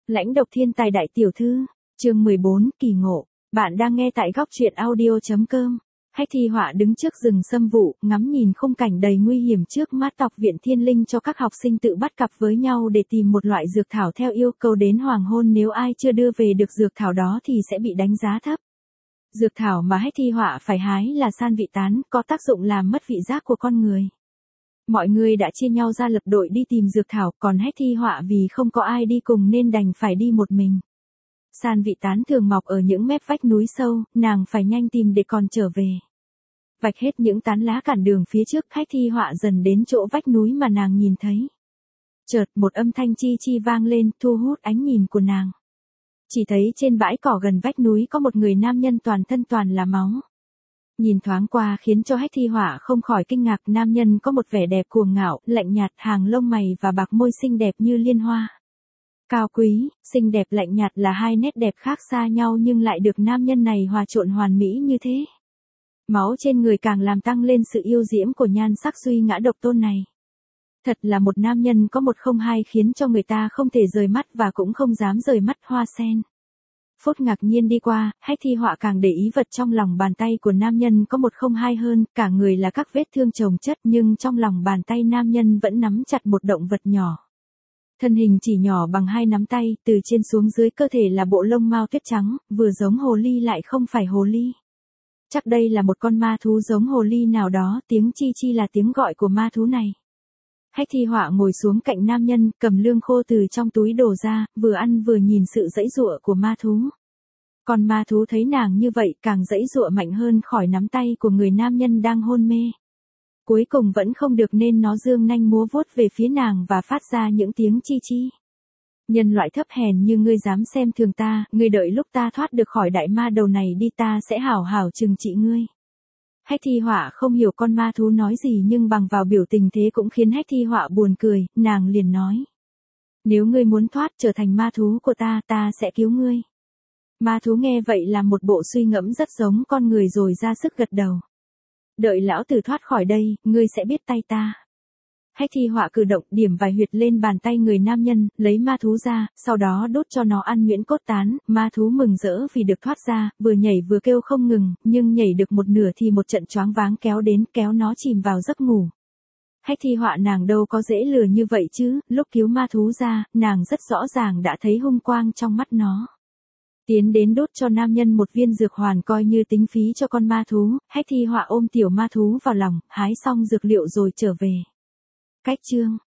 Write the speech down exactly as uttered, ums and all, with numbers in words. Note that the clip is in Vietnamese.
Lãnh độc thiên tài đại tiểu thư, chương mười bốn, kỳ ngộ. Bạn đang nghe tại góc truyện audio chấm com. Hách Thi Họa đứng trước rừng sâm vụ, ngắm nhìn khung cảnh đầy nguy hiểm trước mắt Học viện Thiên Linh cho các học sinh tự bắt cặp với nhau để tìm một loại dược thảo theo yêu cầu đến hoàng hôn, nếu ai chưa đưa về được dược thảo đó thì sẽ bị đánh giá thấp. Dược thảo mà Hách Thi Họa phải hái là san vị tán, có tác dụng làm mất vị giác của con người. Mọi người đã chia nhau ra lập đội đi tìm dược thảo, còn Hách Thi Họa vì không có ai đi cùng nên đành phải đi một mình. San vị tán thường mọc ở những mép vách núi sâu, nàng phải nhanh tìm để còn trở về. Vạch hết những tán lá cản đường phía trước, Hách Thi Họa dần đến chỗ vách núi mà nàng nhìn thấy. Chợt một âm thanh chi chi vang lên, thu hút ánh nhìn của nàng. Chỉ thấy trên bãi cỏ gần vách núi có một người nam nhân toàn thân toàn là máu. Nhìn thoáng qua khiến cho Hách Thi Họa không khỏi kinh ngạc, nam nhân có một vẻ đẹp cuồng ngạo, lạnh nhạt, hàng lông mày và bạc môi xinh đẹp như liên hoa. Cao quý, xinh đẹp lạnh nhạt là hai nét đẹp khác xa nhau nhưng lại được nam nhân này hòa trộn hoàn mỹ như thế. Máu trên người càng làm tăng lên sự yêu diễm của nhan sắc duy ngã độc tôn này. Thật là một nam nhân có một không hai khiến cho người ta không thể rời mắt và cũng không dám rời mắt. Hoa sen. Phút ngạc nhiên đi qua, Hách Thi Họa càng để ý vật trong lòng bàn tay của nam nhân có một không hai hơn, cả người là các vết thương chồng chất nhưng trong lòng bàn tay nam nhân vẫn nắm chặt một động vật nhỏ. Thân hình chỉ nhỏ bằng hai nắm tay, từ trên xuống dưới cơ thể là bộ lông mao tuyết trắng, vừa giống hồ ly lại không phải hồ ly. Chắc đây là một con ma thú giống hồ ly nào đó, tiếng chi chi là tiếng gọi của ma thú này. Hách Thi Họa ngồi xuống cạnh nam nhân, cầm lương khô từ trong túi đổ ra, vừa ăn vừa nhìn sự giãy giụa của ma thú. Còn ma thú thấy nàng như vậy càng giãy giụa mạnh hơn khỏi nắm tay của người nam nhân đang hôn mê. Cuối cùng vẫn không được nên nó giương nanh múa vuốt về phía nàng và phát ra những tiếng chi chi. Nhân loại thấp hèn như ngươi dám xem thường ta, ngươi đợi lúc ta thoát được khỏi đại ma đầu này đi, ta sẽ hảo hảo trừng trị ngươi. Hách Thi Họa không hiểu con ma thú nói gì nhưng bằng vào biểu tình thế cũng khiến Hách Thi Họa buồn cười, nàng liền nói. Nếu ngươi muốn thoát trở thành ma thú của ta, ta sẽ cứu ngươi. Ma thú nghe vậy là một bộ suy ngẫm rất giống con người rồi ra sức gật đầu. Đợi lão tử thoát khỏi đây, ngươi sẽ biết tay ta. Hách Thi Họa cử động điểm vài huyệt lên bàn tay người nam nhân, lấy ma thú ra, sau đó đốt cho nó ăn nhuyễn cốt tán, ma thú mừng rỡ vì được thoát ra, vừa nhảy vừa kêu không ngừng, nhưng nhảy được một nửa thì một trận choáng váng kéo đến, kéo nó chìm vào giấc ngủ. Hách Thi Họa nàng đâu có dễ lừa như vậy chứ, lúc cứu ma thú ra, nàng rất rõ ràng đã thấy hung quang trong mắt nó. Tiến đến đốt cho nam nhân một viên dược hoàn coi như tính phí cho con ma thú, Hách Thi Họa ôm tiểu ma thú vào lòng, hái xong dược liệu rồi trở về. Cách chương